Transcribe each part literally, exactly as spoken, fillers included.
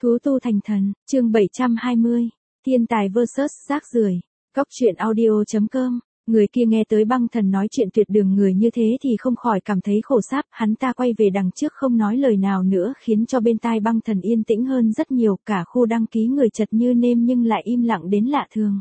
Thú tu thành thần, chương bảy trăm hai mươi, thiên tài versus rác rưởi. Góc truyện audio chấm com. Người kia nghe tới băng thần nói chuyện tuyệt đường người như thế thì không khỏi cảm thấy khổ sáp, hắn ta quay về đằng trước không nói lời nào nữa khiến cho bên tai băng thần yên tĩnh hơn rất nhiều, cả khu đăng ký người chật như nêm nhưng lại im lặng đến lạ thường.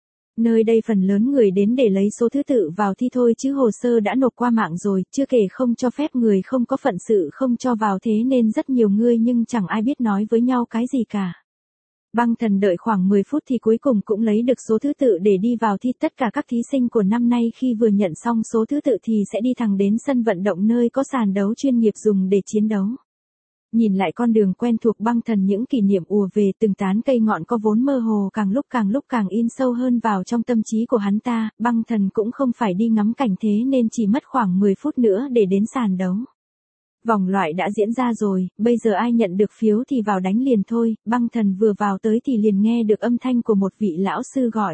Nơi đây phần lớn người đến để lấy số thứ tự vào thi thôi chứ hồ sơ đã nộp qua mạng rồi, chưa kể không cho phép người không có phận sự không cho vào, thế nên rất nhiều người nhưng chẳng ai biết nói với nhau cái gì cả. Băng thần đợi khoảng mười phút thì cuối cùng cũng lấy được số thứ tự để đi vào thi. Tất cả các thí sinh của năm nay khi vừa nhận xong số thứ tự thì sẽ đi thẳng đến sân vận động nơi có sàn đấu chuyên nghiệp dùng để chiến đấu. Nhìn lại con đường quen thuộc băng thần, những kỷ niệm ùa về, từng tán cây ngọn có vốn mơ hồ càng lúc càng lúc càng in sâu hơn vào trong tâm trí của hắn ta. Băng thần cũng không phải đi ngắm cảnh thế nên chỉ mất khoảng mười phút nữa để đến sàn đấu. Vòng loại đã diễn ra rồi, bây giờ ai nhận được phiếu thì vào đánh liền thôi. Băng thần vừa vào tới thì liền nghe được âm thanh của một vị lão sư gọi.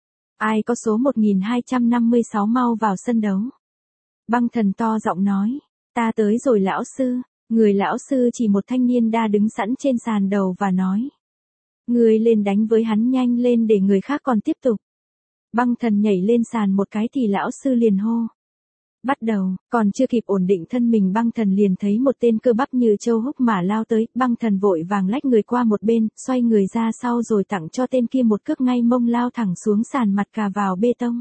Ai có số một nghìn hai trăm năm mươi sáu mau vào sân đấu. Băng thần to giọng nói, ta tới rồi lão sư. Người lão sư chỉ một thanh niên đa đứng sẵn trên sàn đầu và nói. Người lên đánh với hắn nhanh lên để người khác còn tiếp tục. Băng thần nhảy lên sàn một cái thì lão sư liền hô. Bắt đầu, còn chưa kịp ổn định thân mình băng thần liền thấy một tên cơ bắp như châu húc mà lao tới. Băng thần vội vàng lách người qua một bên, xoay người ra sau rồi tặng cho tên kia một cước ngay mông, lao thẳng xuống sàn mặt cà vào bê tông.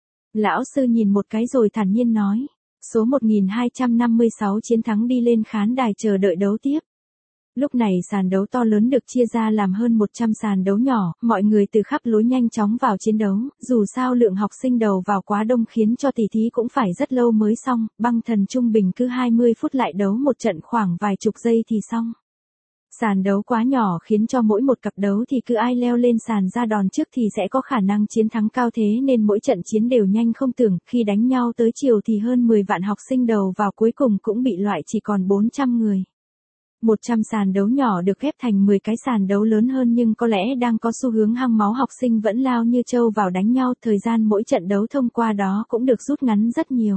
Lão sư nhìn một cái rồi thản nhiên nói. Số một nghìn hai trăm năm mươi sáu chiến thắng, đi lên khán đài chờ đợi đấu tiếp. Lúc này sàn đấu to lớn được chia ra làm hơn một trăm sàn đấu nhỏ, mọi người từ khắp lối nhanh chóng vào chiến đấu, dù sao lượng học sinh đầu vào quá đông khiến cho tỷ thí cũng phải rất lâu mới xong. Băng thần trung bình cứ hai mươi phút lại đấu một trận, khoảng vài chục giây thì xong. Sàn đấu quá nhỏ khiến cho mỗi một cặp đấu thì cứ ai leo lên sàn ra đòn trước thì sẽ có khả năng chiến thắng cao, thế nên mỗi trận chiến đều nhanh không tưởng. Khi đánh nhau tới chiều thì hơn mười vạn học sinh đầu vào cuối cùng cũng bị loại chỉ còn bốn trăm người. một trăm sàn đấu nhỏ được ghép thành mười cái sàn đấu lớn hơn, nhưng có lẽ đang có xu hướng hăng máu, học sinh vẫn lao như trâu vào đánh nhau, thời gian mỗi trận đấu thông qua đó cũng được rút ngắn rất nhiều.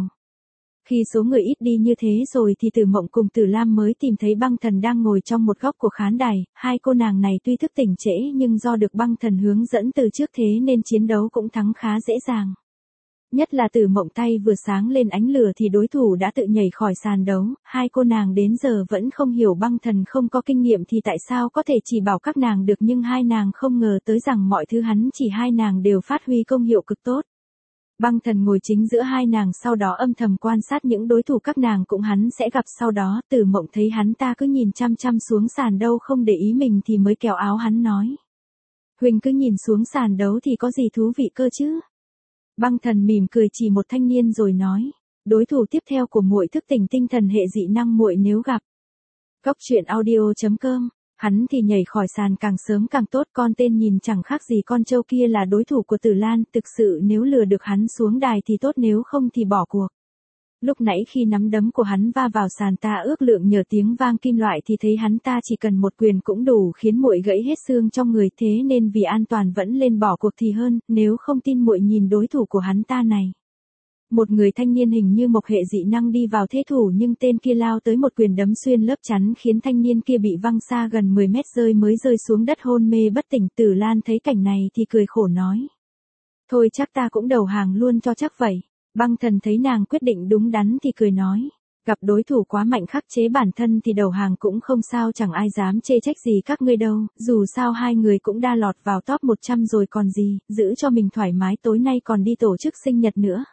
Khi số người ít đi như thế rồi thì Tử Mộng cùng Tử Lam mới tìm thấy băng thần đang ngồi trong một góc của khán đài. Hai cô nàng này tuy thức tỉnh trễ nhưng do được băng thần hướng dẫn từ trước thế nên chiến đấu cũng thắng khá dễ dàng. Nhất là Tử Mộng tay vừa sáng lên ánh lửa thì đối thủ đã tự nhảy khỏi sàn đấu. Hai cô nàng đến giờ vẫn không hiểu băng thần không có kinh nghiệm thì tại sao có thể chỉ bảo các nàng được, nhưng hai nàng không ngờ tới rằng mọi thứ hắn chỉ hai nàng đều phát huy công hiệu cực tốt. Băng thần ngồi chính giữa hai nàng, sau đó âm thầm quan sát những đối thủ các nàng cũng hắn sẽ gặp sau đó. Tử Mộng thấy hắn ta cứ nhìn chăm chăm xuống sàn đâu không để ý mình thì mới kéo áo hắn nói. Huỳnh cứ nhìn xuống sàn đấu thì có gì thú vị cơ chứ? Băng thần mỉm cười chỉ một thanh niên rồi nói. Đối thủ tiếp theo của muội thức tỉnh tinh thần hệ dị năng, muội nếu gặp. Góc truyện audio chấm com. Hắn thì nhảy khỏi sàn càng sớm càng tốt, con tên nhìn chẳng khác gì con trâu kia là đối thủ của Tử Lan, thực sự nếu lừa được hắn xuống đài thì tốt, nếu không thì bỏ cuộc. Lúc nãy khi nắm đấm của hắn va vào sàn ta ước lượng nhờ tiếng vang kim loại thì thấy hắn ta chỉ cần một quyền cũng đủ khiến muội gãy hết xương trong người, thế nên vì an toàn vẫn lên bỏ cuộc thì hơn, nếu không tin muội nhìn đối thủ của hắn ta này. Một người thanh niên hình như mộc hệ dị năng đi vào thế thủ, nhưng tên kia lao tới một quyền đấm xuyên lớp chắn khiến thanh niên kia bị văng xa gần mười mét, rơi mới rơi xuống đất hôn mê bất tỉnh. Tử Lan thấy cảnh này thì cười khổ nói. Thôi chắc ta cũng đầu hàng luôn cho chắc vậy. Băng thần thấy nàng quyết định đúng đắn thì cười nói. Gặp đối thủ quá mạnh khắc chế bản thân thì đầu hàng cũng không sao, chẳng ai dám chê trách gì các ngươi đâu, dù sao hai người cũng đã lọt vào top một trăm rồi còn gì, giữ cho mình thoải mái, tối nay còn đi tổ chức sinh nhật nữa.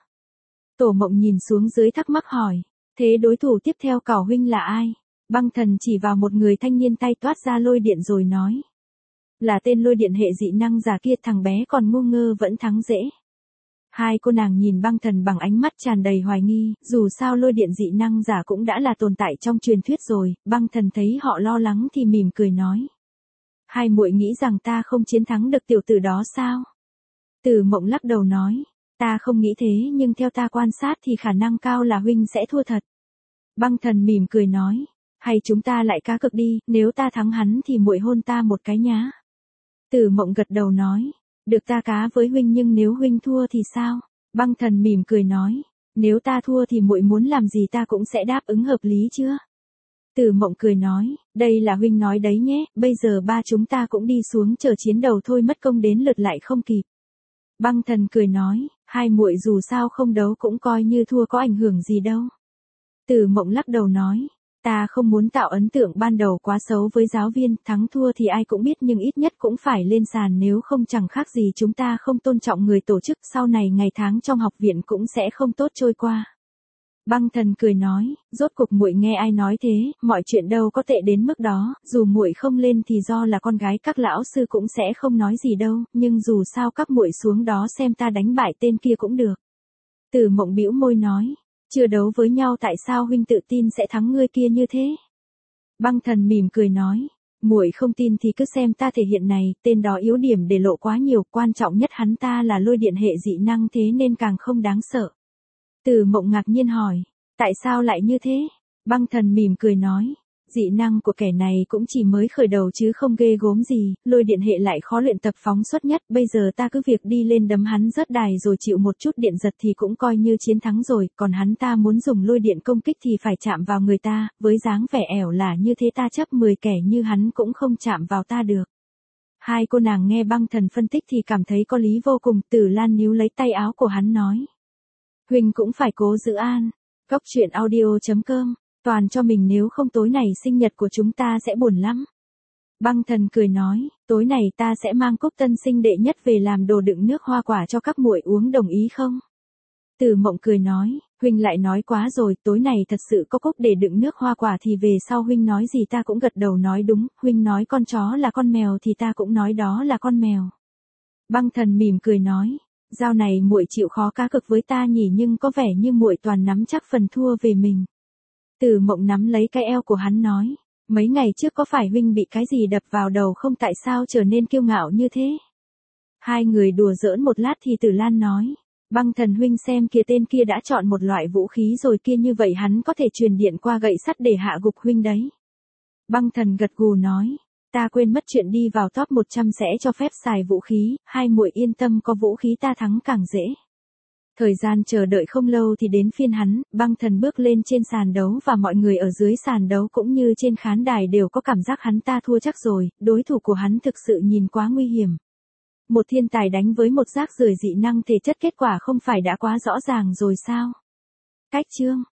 Tổ Mộng nhìn xuống dưới thắc mắc hỏi, thế đối thủ tiếp theo Cảo huynh là ai? Băng thần chỉ vào một người thanh niên tay toát ra lôi điện rồi nói. Là tên lôi điện hệ dị năng giả kia, thằng bé còn ngu ngơ vẫn thắng dễ. Hai cô nàng nhìn băng thần bằng ánh mắt tràn đầy hoài nghi, dù sao lôi điện dị năng giả cũng đã là tồn tại trong truyền thuyết rồi. Băng thần thấy họ lo lắng thì mỉm cười nói. Hai muội nghĩ rằng ta không chiến thắng được tiểu tử đó sao? Tử Mộng lắc đầu nói. Ta không nghĩ thế, nhưng theo ta quan sát thì khả năng cao là huynh sẽ thua thật. Băng thần mỉm cười nói. Hay chúng ta lại cá cược đi, nếu ta thắng hắn thì muội hôn ta một cái nhá. Tử Mộng gật đầu nói. Được, ta cá với huynh, nhưng nếu huynh thua thì sao? Băng thần mỉm cười nói. Nếu ta thua thì muội muốn làm gì ta cũng sẽ đáp ứng, hợp lý chưa? Từ Mộng cười nói, đây là huynh nói đấy nhé, bây giờ ba chúng ta cũng đi xuống chờ chiến đầu thôi, mất công đến lượt lại không kịp. Băng Thần cười nói, hai muội dù sao không đấu cũng coi như thua, có ảnh hưởng gì đâu. Từ Mộng lắc đầu nói, ta không muốn tạo ấn tượng ban đầu quá xấu với giáo viên, thắng thua thì ai cũng biết nhưng ít nhất cũng phải lên sàn, nếu không chẳng khác gì chúng ta không tôn trọng người tổ chức, sau này ngày tháng trong học viện cũng sẽ không tốt trôi qua. Băng Thần cười nói, rốt cục muội nghe ai nói thế, mọi chuyện đâu có tệ đến mức đó, dù muội không lên thì do là con gái, các lão sư cũng sẽ không nói gì đâu, nhưng dù sao các muội xuống đó xem ta đánh bại tên kia cũng được. Từ Mộng bĩu môi nói, chưa đấu với nhau tại sao huynh tự tin sẽ thắng người kia như thế? Băng Thần mỉm cười nói, muội không tin thì cứ xem ta thể hiện này, tên đó yếu điểm để lộ quá nhiều, quan trọng nhất hắn ta là lôi điện hệ dị năng, thế nên càng không đáng sợ. Từ Mộng ngạc nhiên hỏi, tại sao lại như thế? Băng Thần mỉm cười nói, dị năng của kẻ này cũng chỉ mới khởi đầu chứ không ghê gốm gì, lôi điện hệ lại khó luyện tập phóng xuất nhất, bây giờ ta cứ việc đi lên đấm hắn rớt đài rồi chịu một chút điện giật thì cũng coi như chiến thắng rồi, còn hắn ta muốn dùng lôi điện công kích thì phải chạm vào người ta, với dáng vẻ ẻo lả như thế ta chấp mười kẻ như hắn cũng không chạm vào ta được. Hai cô nàng nghe Băng Thần phân tích thì cảm thấy có lý vô cùng, Tử Lan níu lấy tay áo của hắn nói, huynh cũng phải cố giữ an. Góc truyện audio chấm com, toàn cho mình nếu không tối này sinh nhật của chúng ta sẽ buồn lắm. Băng Thần cười nói, tối này ta sẽ mang cốc tân sinh đệ nhất về làm đồ đựng nước hoa quả cho các muội uống, đồng ý không? Từ Mộng cười nói, huynh lại nói quá rồi, tối này thật sự có cốc để đựng nước hoa quả thì về sau huynh nói gì ta cũng gật đầu nói đúng, huynh nói con chó là con mèo thì ta cũng nói đó là con mèo. Băng Thần mỉm cười nói, giao này muội chịu khó cá cực với ta nhỉ, nhưng có vẻ như muội toàn nắm chắc phần thua về mình. Từ Mộng nắm lấy cái eo của hắn nói, mấy ngày trước có phải huynh bị cái gì đập vào đầu không, tại sao trở nên kiêu ngạo như thế? Hai người đùa giỡn một lát thì Tử Lan nói, Băng Thần huynh xem kìa, tên kia đã chọn một loại vũ khí rồi kia, như vậy hắn có thể truyền điện qua gậy sắt để hạ gục huynh đấy. Băng Thần gật gù nói, ta quên mất chuyện đi vào top một trăm sẽ cho phép xài vũ khí, hai muội yên tâm, có vũ khí ta thắng càng dễ. Thời gian chờ đợi không lâu thì đến phiên hắn, Băng Thần bước lên trên sàn đấu và mọi người ở dưới sàn đấu cũng như trên khán đài đều có cảm giác hắn ta thua chắc rồi, đối thủ của hắn thực sự nhìn quá nguy hiểm. Một thiên tài đánh với một rác rưởi dị năng thể chất, kết quả không phải đã quá rõ ràng rồi sao? Cách chương